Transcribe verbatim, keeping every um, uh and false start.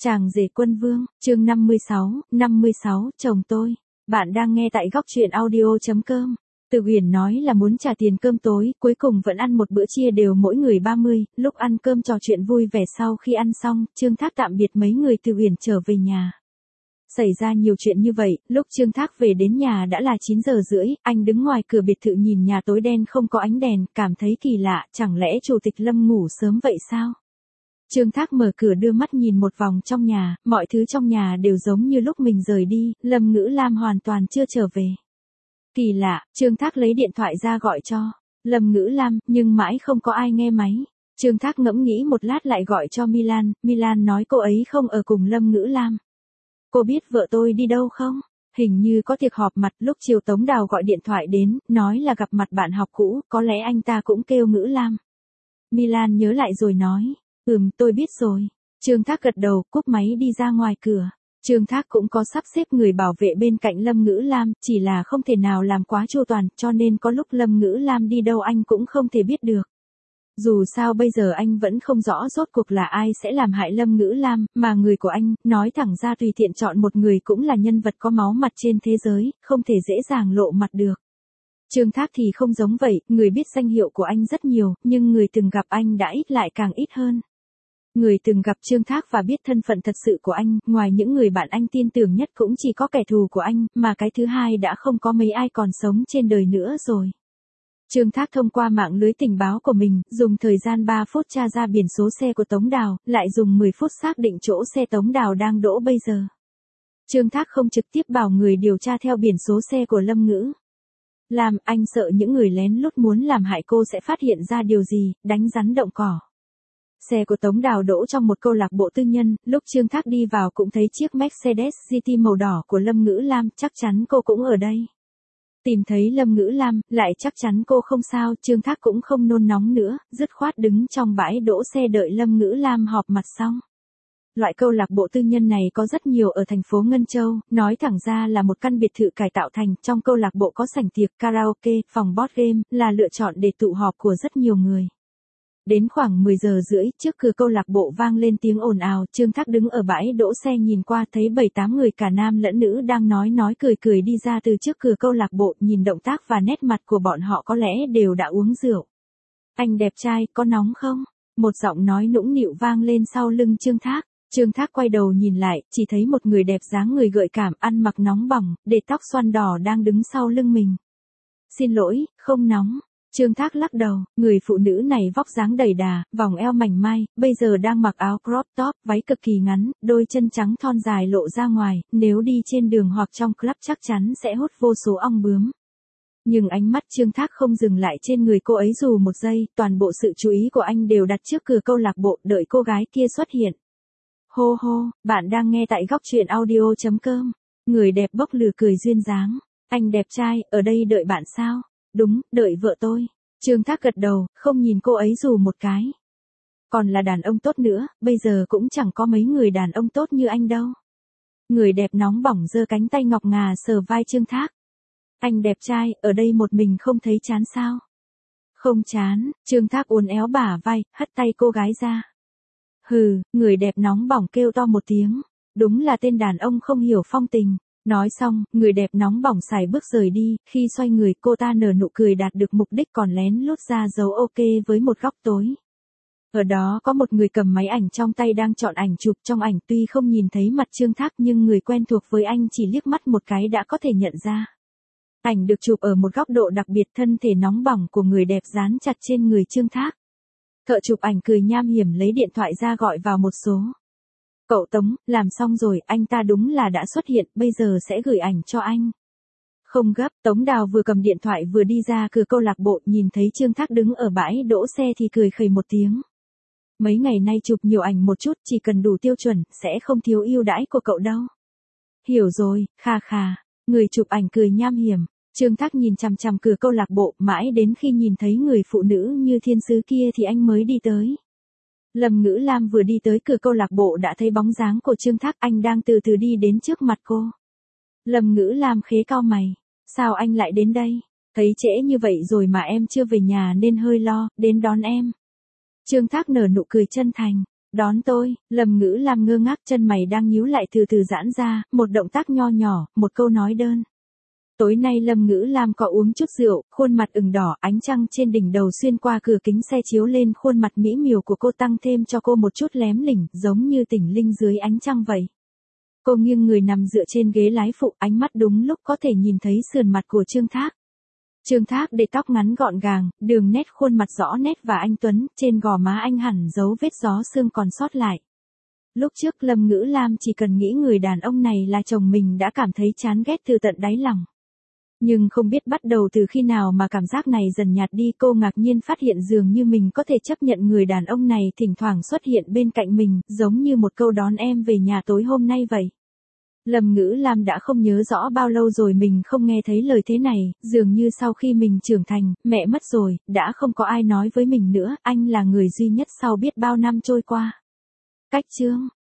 Chàng rể quân vương, chương năm mươi sáu, năm mươi sáu, chồng tôi. Bạn đang nghe tại góc truyện audio chấm com. Từ Huyền nói là muốn trả tiền cơm tối, cuối cùng vẫn ăn một bữa chia đều mỗi người ba mươi, lúc ăn cơm trò chuyện vui vẻ sau khi ăn xong, Trương Thác tạm biệt mấy người Từ Huyền trở về nhà. Xảy ra nhiều chuyện như vậy, lúc Trương Thác về đến nhà đã là chín giờ rưỡi, anh đứng ngoài cửa biệt thự nhìn nhà tối đen không có ánh đèn, cảm thấy kỳ lạ, chẳng lẽ Chủ tịch Lâm ngủ sớm vậy sao? Trương Thác mở cửa đưa mắt nhìn một vòng trong nhà, mọi thứ trong nhà đều giống như lúc mình rời đi, Lâm Ngữ Lam hoàn toàn chưa trở về. Kỳ lạ, Trương Thác lấy điện thoại ra gọi cho Lâm Ngữ Lam, nhưng mãi không có ai nghe máy. Trương Thác ngẫm nghĩ một lát lại gọi cho Milan, Milan nói cô ấy không ở cùng Lâm Ngữ Lam. Cô biết vợ tôi đi đâu không? Hình như có tiệc họp mặt, lúc chiều Tống Đào gọi điện thoại đến, nói là gặp mặt bạn học cũ, có lẽ anh ta cũng kêu Ngữ Lam. Milan nhớ lại rồi nói. Ừm, tôi biết rồi. Trương Thác gật đầu, cúp máy đi ra ngoài cửa. Trương Thác cũng có sắp xếp người bảo vệ bên cạnh Lâm Ngữ Lam, chỉ là không thể nào làm quá chu toàn, cho nên có lúc Lâm Ngữ Lam đi đâu anh cũng không thể biết được. Dù sao bây giờ anh vẫn không rõ rốt cuộc là ai sẽ làm hại Lâm Ngữ Lam, mà người của anh, nói thẳng ra tùy tiện chọn một người cũng là nhân vật có máu mặt trên thế giới, không thể dễ dàng lộ mặt được. Trương Thác thì không giống vậy, người biết danh hiệu của anh rất nhiều, nhưng người từng gặp anh đã ít lại càng ít hơn. Người từng gặp Trương Thác và biết thân phận thật sự của anh, ngoài những người bạn anh tin tưởng nhất cũng chỉ có kẻ thù của anh, mà cái thứ hai đã không có mấy ai còn sống trên đời nữa rồi. Trương Thác thông qua mạng lưới tình báo của mình, dùng thời gian ba phút tra ra biển số xe của Tống Đào, lại dùng mười phút xác định chỗ xe Tống Đào đang đỗ bây giờ. Trương Thác không trực tiếp bảo người điều tra theo biển số xe của Lâm Ngữ Lam, anh sợ những người lén lút muốn làm hại cô sẽ phát hiện ra điều gì, đánh rắn động cỏ. Xe của Tống Đào đỗ trong một câu lạc bộ tư nhân, lúc Trương Thác đi vào cũng thấy chiếc Mercedes giê tê màu đỏ của Lâm Ngữ Lam, chắc chắn cô cũng ở đây. Tìm thấy Lâm Ngữ Lam, lại chắc chắn cô không sao, Trương Thác cũng không nôn nóng nữa, dứt khoát đứng trong bãi đỗ xe đợi Lâm Ngữ Lam họp mặt xong. Loại câu lạc bộ tư nhân này có rất nhiều ở thành phố Ngân Châu, nói thẳng ra là một căn biệt thự cải tạo thành, trong câu lạc bộ có sảnh tiệc, karaoke, phòng board game, là lựa chọn để tụ họp của rất nhiều người. Đến khoảng mười giờ rưỡi, trước cửa câu lạc bộ vang lên tiếng ồn ào, Trương Thác đứng ở bãi đỗ xe nhìn qua thấy bảy tám người cả nam lẫn nữ đang nói nói cười cười đi ra từ trước cửa câu lạc bộ, nhìn động tác và nét mặt của bọn họ có lẽ đều đã uống rượu. Anh đẹp trai, có nóng không? Một giọng nói nũng nịu vang lên sau lưng Trương Thác. Trương Thác quay đầu nhìn lại, chỉ thấy một người đẹp dáng người gợi cảm, ăn mặc nóng bỏng, để tóc xoăn đỏ đang đứng sau lưng mình. Xin lỗi, không nóng. Trương Thác lắc đầu, người phụ nữ này vóc dáng đầy đà, vòng eo mảnh mai, bây giờ đang mặc áo crop top, váy cực kỳ ngắn, đôi chân trắng thon dài lộ ra ngoài, nếu đi trên đường hoặc trong club chắc chắn sẽ hút vô số ong bướm. Nhưng ánh mắt Trương Thác không dừng lại trên người cô ấy dù một giây, toàn bộ sự chú ý của anh đều đặt trước cửa câu lạc bộ, đợi cô gái kia xuất hiện. Hô hô, bạn đang nghe tại góc truyện audio chấm com. Người đẹp bốc lửa cười duyên dáng. Anh đẹp trai, ở đây đợi bạn sao? Đúng, đợi vợ tôi. Trương Thác gật đầu, không nhìn cô ấy dù một cái. Còn là đàn ông tốt nữa, bây giờ cũng chẳng có mấy người đàn ông tốt như anh đâu. Người đẹp nóng bỏng giơ cánh tay ngọc ngà sờ vai Trương Thác. Anh đẹp trai, ở đây một mình không thấy chán sao? Không chán, Trương Thác uốn éo bả vai, hất tay cô gái ra. Hừ, người đẹp nóng bỏng kêu to một tiếng. Đúng là tên đàn ông không hiểu phong tình. Nói xong, người đẹp nóng bỏng xài bước rời đi, khi xoay người cô ta nở nụ cười đạt được mục đích còn lén lút ra dấu ok với một góc tối. Ở đó có một người cầm máy ảnh trong tay đang chọn ảnh chụp, trong ảnh tuy không nhìn thấy mặt Trương Thác nhưng người quen thuộc với anh chỉ liếc mắt một cái đã có thể nhận ra. Ảnh được chụp ở một góc độ đặc biệt, thân thể nóng bỏng của người đẹp dán chặt trên người Trương Thác. Thợ chụp ảnh cười nham hiểm lấy điện thoại ra gọi vào một số. Cậu Tống, làm xong rồi, anh ta đúng là đã xuất hiện, bây giờ sẽ gửi ảnh cho anh. Không gấp, Tống Đào vừa cầm điện thoại vừa đi ra cửa câu lạc bộ, nhìn thấy Trương Thác đứng ở bãi đỗ xe thì cười khẩy một tiếng. Mấy ngày nay chụp nhiều ảnh một chút, chỉ cần đủ tiêu chuẩn, sẽ không thiếu ưu đãi của cậu đâu. Hiểu rồi, kha kha, người chụp ảnh cười nham hiểm. Trương Thác nhìn chằm chằm cửa câu lạc bộ, mãi đến khi nhìn thấy người phụ nữ như thiên sứ kia thì anh mới đi tới. Lâm Ngữ Lam vừa đi tới cửa câu lạc bộ đã thấy bóng dáng của Trương Thác, anh đang từ từ đi đến trước mặt cô. Lâm Ngữ Lam khế cau mày, sao anh lại đến đây? Thấy trễ như vậy rồi mà em chưa về nhà nên hơi lo, đến đón em. Trương Thác nở nụ cười chân thành, Đón tôi, Lâm Ngữ Lam ngơ ngác, chân mày đang nhíu lại từ từ giãn ra, một động tác nho nhỏ, một câu nói đơn. Tối nay Lâm Ngữ Lam có uống chút rượu, khuôn mặt ửng đỏ, ánh trăng trên đỉnh đầu xuyên qua cửa kính xe chiếu lên khuôn mặt mỹ miều của cô, tăng thêm cho cô một chút lém lỉnh, giống như tỉnh linh dưới ánh trăng vậy. Cô nghiêng người nằm dựa trên ghế lái phụ, ánh mắt đúng lúc có thể nhìn thấy sườn mặt của Trương Thác. Trương Thác để tóc ngắn gọn gàng, đường nét khuôn mặt rõ nét và anh tuấn, trên gò má anh hẳn dấu vết gió sương còn sót lại. Lúc trước Lâm Ngữ Lam chỉ cần nghĩ người đàn ông này là chồng mình đã cảm thấy chán ghét từ tận đáy lòng. Nhưng không biết bắt đầu từ khi nào mà cảm giác này dần nhạt đi, cô ngạc nhiên phát hiện dường như mình có thể chấp nhận người đàn ông này thỉnh thoảng xuất hiện bên cạnh mình, giống như một câu đón em về nhà tối hôm nay vậy. Lâm Ngữ Lam đã không nhớ rõ bao lâu rồi mình không nghe thấy lời thế này, dường như sau khi mình trưởng thành, mẹ mất rồi, đã không có ai nói với mình nữa, anh là người duy nhất sau biết bao năm trôi qua. Cách chương